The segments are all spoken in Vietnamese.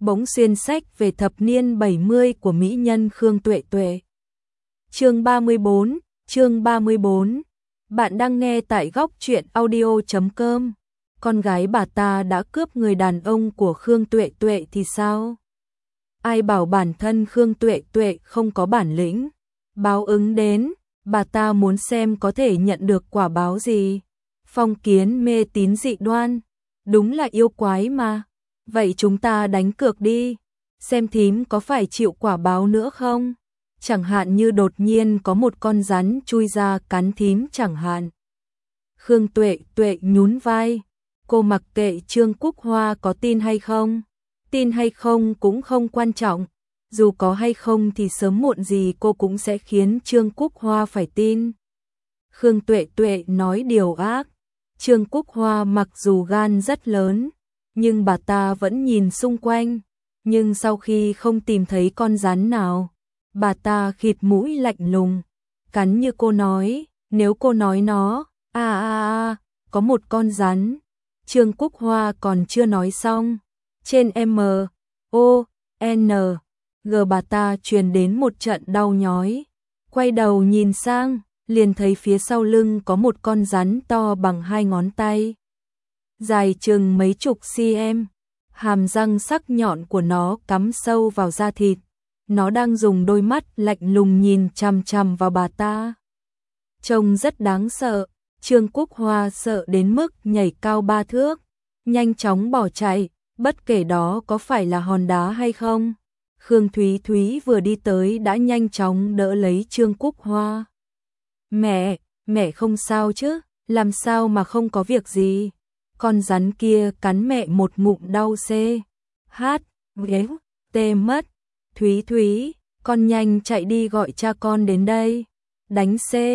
bỗng xuyên sách về thập niên 70 của mỹ nhân Khương Tuệ Tuệ. Chương 34. Bạn đang nghe tại góc truyện audio.com. Con gái bà ta đã cướp người đàn ông của Khương Tuệ Tuệ thì sao? Ai bảo bản thân Khương Tuệ Tuệ không có bản lĩnh? Báo ứng đến, bà ta muốn xem có thể nhận được quả báo gì. Phong kiến mê tín dị đoan, đúng là yêu quái mà. Vậy chúng ta đánh cược đi, xem thím có phải chịu quả báo nữa không? Chẳng hạn như đột nhiên có một con rắn chui ra cắn thím chẳng hạn. Khương Tuệ Tuệ nhún vai, cô mặc kệ Trương Cúc Hoa có tin hay không. Tin hay không cũng không quan trọng, dù có hay không thì sớm muộn gì cô cũng sẽ khiến Trương Cúc Hoa phải tin. Khương Tuệ Tuệ nói điều ác. Trương Cúc Hoa mặc dù gan rất lớn, nhưng bà ta vẫn nhìn xung quanh, nhưng sau khi không tìm thấy con rắn nào, bà ta khịt mũi lạnh lùng, cắn như cô nói, nếu cô nói nó, có một con rắn. Trương Cúc Hoa còn chưa nói xong, trên M.O.N.G bà ta truyền đến một trận đau nhói, quay đầu nhìn sang, liền thấy phía sau lưng có một con rắn to bằng 2 ngón tay, dài chừng mấy chục cm, hàm răng sắc nhọn của nó cắm sâu vào da thịt, nó đang dùng đôi mắt lạnh lùng nhìn chằm chằm vào bà ta. Trông rất đáng sợ, Trương Cúc Hoa sợ đến mức nhảy cao 3 thước, nhanh chóng bỏ chạy, bất kể đó có phải là hòn đá hay không. Khương Thúy Thúy vừa đi tới đã nhanh chóng đỡ lấy Trương Cúc Hoa. Mẹ không sao chứ, làm sao mà không có việc gì. Con rắn kia cắn mẹ một ngụm đau tê mất. Thúy Thúy, con nhanh chạy đi gọi cha con đến đây. Đánh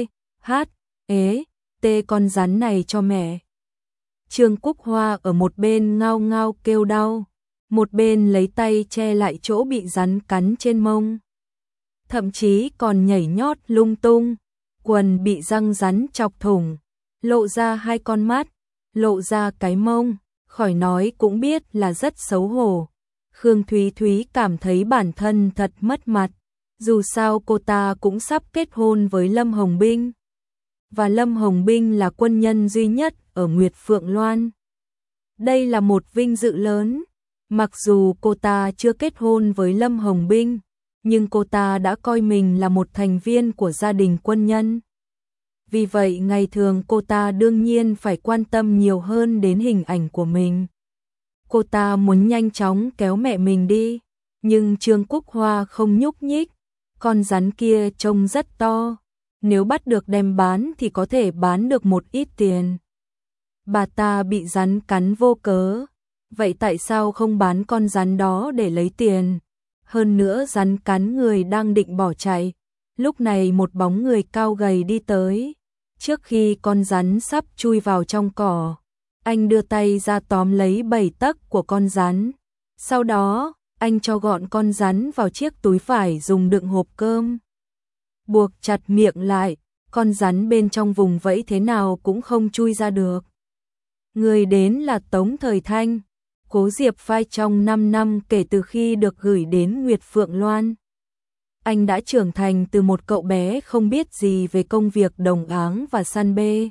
tê con rắn này cho mẹ. Trương Cúc Hoa ở một bên ngao ngao kêu đau, một bên lấy tay che lại chỗ bị rắn cắn trên mông. Thậm chí còn nhảy nhót lung tung, quần bị răng rắn chọc thủng, lộ ra 2 con mắt, lộ ra cái mông, khỏi nói cũng biết là rất xấu hổ. Khương Thúy Thúy cảm thấy bản thân thật mất mặt, dù sao cô ta cũng sắp kết hôn với Lâm Hồng Binh. Và Lâm Hồng Binh là quân nhân duy nhất ở Nguyệt Phượng Loan. Đây là một vinh dự lớn, mặc dù cô ta chưa kết hôn với Lâm Hồng Binh, nhưng cô ta đã coi mình là một thành viên của gia đình quân nhân. Vì vậy ngày thường cô ta đương nhiên phải quan tâm nhiều hơn đến hình ảnh của mình. Cô ta muốn nhanh chóng kéo mẹ mình đi, nhưng Trương Cúc Hoa không nhúc nhích, con rắn kia trông rất to, nếu bắt được đem bán thì có thể bán được một ít tiền. Bà ta bị rắn cắn vô cớ, vậy tại sao không bán con rắn đó để lấy tiền? Hơn nữa rắn cắn người đang định bỏ chạy, lúc này một bóng người cao gầy đi tới. Trước khi con rắn sắp chui vào trong cỏ, anh đưa tay ra tóm lấy 7 tấc của con rắn. Sau đó, anh cho gọn con rắn vào chiếc túi vải dùng đựng hộp cơm. Buộc chặt miệng lại, con rắn bên trong vùng vẫy thế nào cũng không chui ra được. Người đến là Tống Thời Thanh, Cố Diệp Phai trong 5 năm kể từ khi được gửi đến Nguyệt Phượng Loan. Anh đã trưởng thành từ một cậu bé không biết gì về công việc đồng áng và săn bê.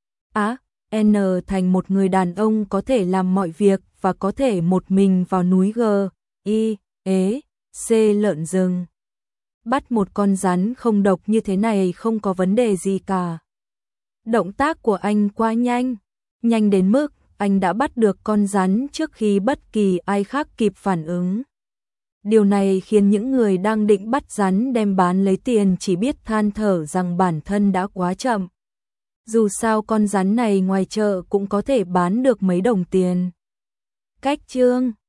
Thành một người đàn ông có thể làm mọi việc và có thể một mình vào núi lợn rừng. Bắt một con rắn không độc như thế này không có vấn đề gì cả. Động tác của anh quá nhanh, nhanh đến mức anh đã bắt được con rắn trước khi bất kỳ ai khác kịp phản ứng. Điều này khiến những người đang định bắt rắn đem bán lấy tiền chỉ biết than thở rằng bản thân đã quá chậm. Dù sao con rắn này ngoài chợ cũng có thể bán được mấy đồng tiền. Cách chương